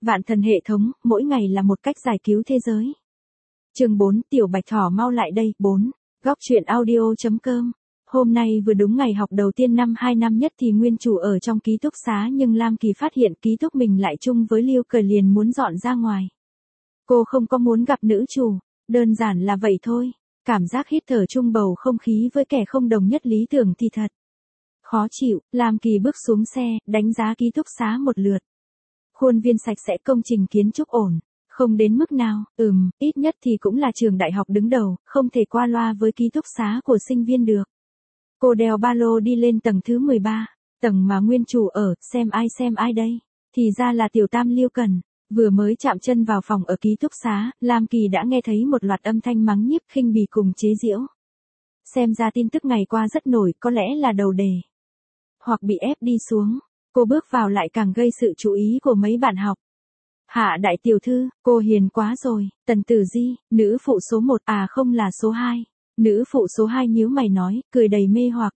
Vạn thần hệ thống, mỗi ngày là một cách giải cứu thế giới. Chương 4, Tiểu Bạch Thỏ mau lại đây. 4. Góc truyện audio.com. Hôm nay vừa đúng ngày học đầu tiên năm 2 năm nhất thì nguyên chủ ở trong ký túc xá, nhưng Lam Kỳ phát hiện ký túc mình lại chung với Lưu Cờ, liền muốn dọn ra ngoài. Cô không có muốn gặp nữ chủ, đơn giản là vậy thôi. Cảm giác hít thở chung bầu không khí với kẻ không đồng nhất lý tưởng thì thật khó chịu. Lam Kỳ bước xuống xe, đánh giá ký túc xá một lượt. Khuôn viên sạch sẽ, công trình kiến trúc ổn, không đến mức nào, ít nhất thì cũng là trường đại học đứng đầu, không thể qua loa với ký túc xá của sinh viên được. Cô đeo ba lô đi lên tầng thứ 13, tầng mà nguyên chủ ở. Xem ai đây? Thì ra là tiểu tam Lưu Cần. Vừa mới chạm chân vào phòng ở ký túc xá, Lam Kỳ đã nghe thấy một loạt âm thanh mắng nhiếc, khinh bỉ cùng chế giễu. Xem ra tin tức ngày qua rất nổi, có lẽ là đầu đề, hoặc bị ép đi xuống. Cô bước vào lại càng gây sự chú ý của mấy bạn học. Hạ đại tiểu thư, cô hiền quá rồi. Tần Tử Di, nữ phụ số 1, à không là số 2. Nữ phụ số 2 nhíu mày nói, cười đầy mê hoặc.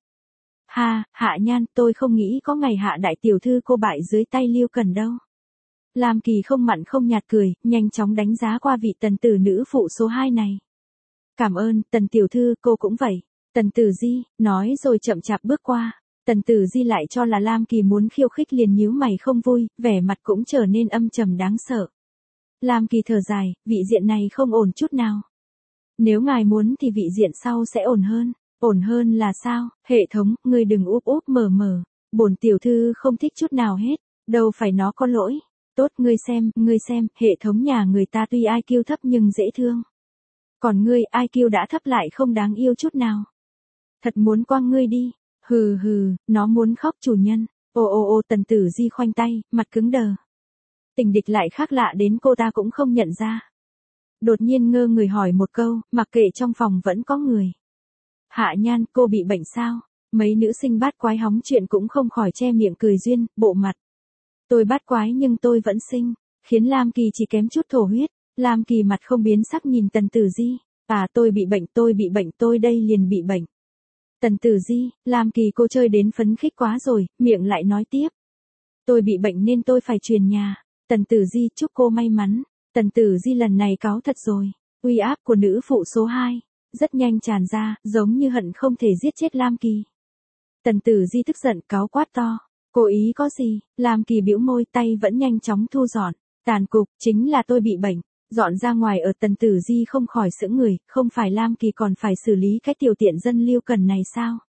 Hạ Nhan, tôi không nghĩ có ngày Hạ đại tiểu thư cô bại dưới tay Lưu Cần đâu. Lam Kỳ không mặn không nhạt cười, nhanh chóng đánh giá qua vị tần tử nữ phụ số 2 này. Cảm ơn, Tần tiểu thư, cô cũng vậy. Tần Tử Di, nói rồi chậm chạp bước qua. Tần Tử Di lại cho là Lam Kỳ muốn khiêu khích, liền nhíu mày không vui, vẻ mặt cũng trở nên âm trầm đáng sợ. Lam Kỳ thở dài, vị diện này không ổn chút nào. Nếu ngài muốn thì vị diện sau sẽ ổn hơn. Ổn hơn là sao? Hệ thống, ngươi đừng úp úp mở mở. Bổn tiểu thư không thích chút nào hết. Đâu phải nó có lỗi. Tốt, ngươi xem, hệ thống nhà người ta tuy IQ thấp nhưng dễ thương. Còn ngươi, IQ đã thấp lại không đáng yêu chút nào. Thật muốn quăng ngươi đi. Hừ, nó muốn khóc chủ nhân. Ô, Tần Tử Di khoanh tay, mặt cứng đờ. Tình địch lại khác lạ đến cô ta cũng không nhận ra. Đột nhiên ngơ người hỏi một câu, mặc kệ trong phòng vẫn có người. Hạ Nhan, cô bị bệnh sao? Mấy nữ sinh bát quái hóng chuyện cũng không khỏi che miệng cười duyên, bộ mặt. Tôi bát quái nhưng tôi vẫn xinh, khiến Lam Kỳ chỉ kém chút thổ huyết. Lam Kỳ mặt không biến sắc nhìn Tần Tử Di. Tôi bị bệnh, tôi đây liền bị bệnh. Tần Tử Di, Lam Kỳ cô chơi đến phấn khích quá rồi, miệng lại nói tiếp. Tôi bị bệnh nên tôi phải truyền nhà. Tần Tử Di, chúc cô may mắn. Tần Tử Di lần này cáu thật rồi. Uy áp của nữ phụ số 2 rất nhanh tràn ra, giống như hận không thể giết chết Lam Kỳ. Tần Tử Di tức giận cáu quát to. Cô ý có gì? Lam Kỳ bĩu môi, tay vẫn nhanh chóng thu dọn. Tàn cục, chính là tôi bị bệnh. Dọn ra ngoài ở. Tần Tử Di không khỏi sững người, không phải Lam Kỳ còn phải xử lý cái tiểu tiện dân Lưu Cần này sao?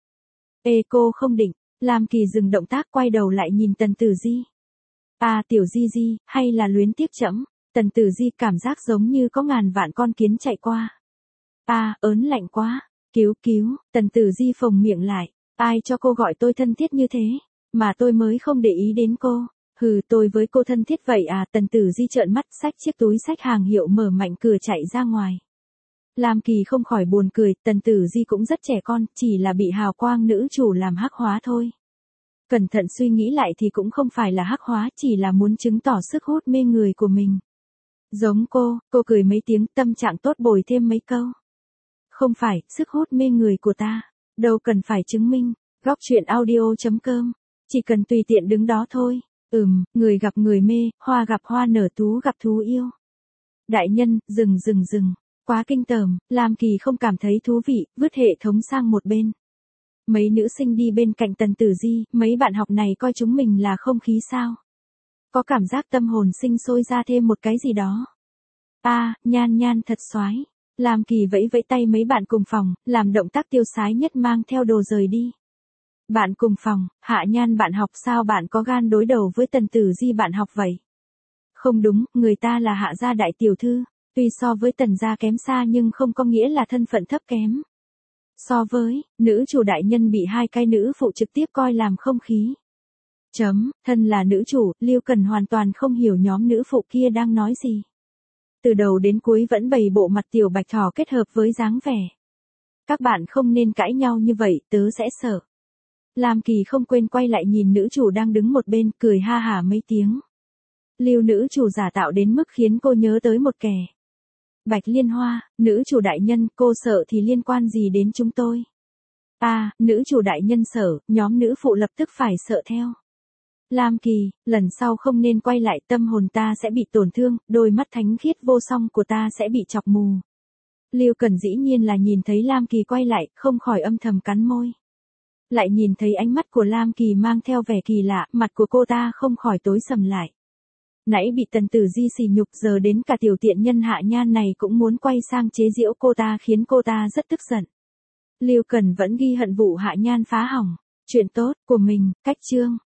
Cô không định. Lam Kỳ dừng động tác, quay đầu lại nhìn Tần Tử Di. Tiểu Di, hay là luyến tiếc trẫm? Tần Tử Di cảm giác giống như có ngàn vạn con kiến chạy qua. Ớn lạnh quá. Cứu. Tần Tử Di phồng miệng lại. Ai cho cô gọi tôi thân thiết như thế? Mà tôi mới không để ý đến cô. Tôi với cô thân thiết vậy à? Tần Tử Di trợn mắt, xách chiếc túi xách hàng hiệu, mở mạnh cửa chạy ra ngoài. Lam Kỳ không khỏi buồn cười, Tần Tử Di cũng rất trẻ con, chỉ là bị hào quang nữ chủ làm hắc hóa thôi. Cẩn thận suy nghĩ lại thì cũng không phải là hắc hóa, chỉ là muốn chứng tỏ sức hút mê người của mình. Giống cô cười mấy tiếng, tâm trạng tốt bồi thêm mấy câu. Không phải, sức hút mê người của ta, đâu cần phải chứng minh. Góc truyện audio.com, chỉ cần tùy tiện đứng đó thôi. Người gặp người mê, hoa gặp hoa nở, thú gặp thú yêu. Đại nhân, dừng. Quá kinh tởm, Lam Kỳ không cảm thấy thú vị, vứt hệ thống sang một bên. Mấy nữ sinh đi bên cạnh Tần Tử Di, mấy bạn học này coi chúng mình là không khí sao? Có cảm giác tâm hồn sinh sôi ra thêm một cái gì đó. Nhan thật xoái. Lam Kỳ vẫy tay mấy bạn cùng phòng, làm động tác tiêu sái nhất, mang theo đồ rời đi. Bạn cùng phòng, Hạ Nhan bạn học, sao bạn có gan đối đầu với Tần Tử Di bạn học vậy? Không đúng, người ta là Hạ gia đại tiểu thư, tuy so với Tần gia kém xa nhưng không có nghĩa là thân phận thấp kém. So với, nữ chủ đại nhân bị hai cái nữ phụ trực tiếp coi làm không khí. Thân là nữ chủ, Lưu Cần hoàn toàn không hiểu nhóm nữ phụ kia đang nói gì. Từ đầu đến cuối vẫn bày bộ mặt tiểu bạch thỏ kết hợp với dáng vẻ. Các bạn không nên cãi nhau như vậy, tớ sẽ sợ. Lam Kỳ không quên quay lại nhìn nữ chủ đang đứng một bên, cười ha hả mấy tiếng. Lưu nữ chủ giả tạo đến mức khiến cô nhớ tới một kẻ. Bạch Liên Hoa, nữ chủ đại nhân, cô sợ thì liên quan gì đến chúng tôi? Nữ chủ đại nhân sợ, nhóm nữ phụ lập tức phải sợ theo. Lam Kỳ, lần sau không nên quay lại, tâm hồn ta sẽ bị tổn thương, đôi mắt thánh khiết vô song của ta sẽ bị chọc mù. Lưu Cần dĩ nhiên là nhìn thấy Lam Kỳ quay lại, không khỏi âm thầm cắn môi. Lại nhìn thấy ánh mắt của Lam Kỳ mang theo vẻ kỳ lạ, mặt của cô ta không khỏi tối sầm lại. Nãy bị Tần Tử Di sỉ nhục, giờ đến cả tiểu tiện nhân Hạ Nhan này cũng muốn quay sang chế giễu cô ta, khiến cô ta rất tức giận. Lưu Cần vẫn ghi hận vụ Hạ Nhan phá hỏng chuyện tốt của mình, cách chương.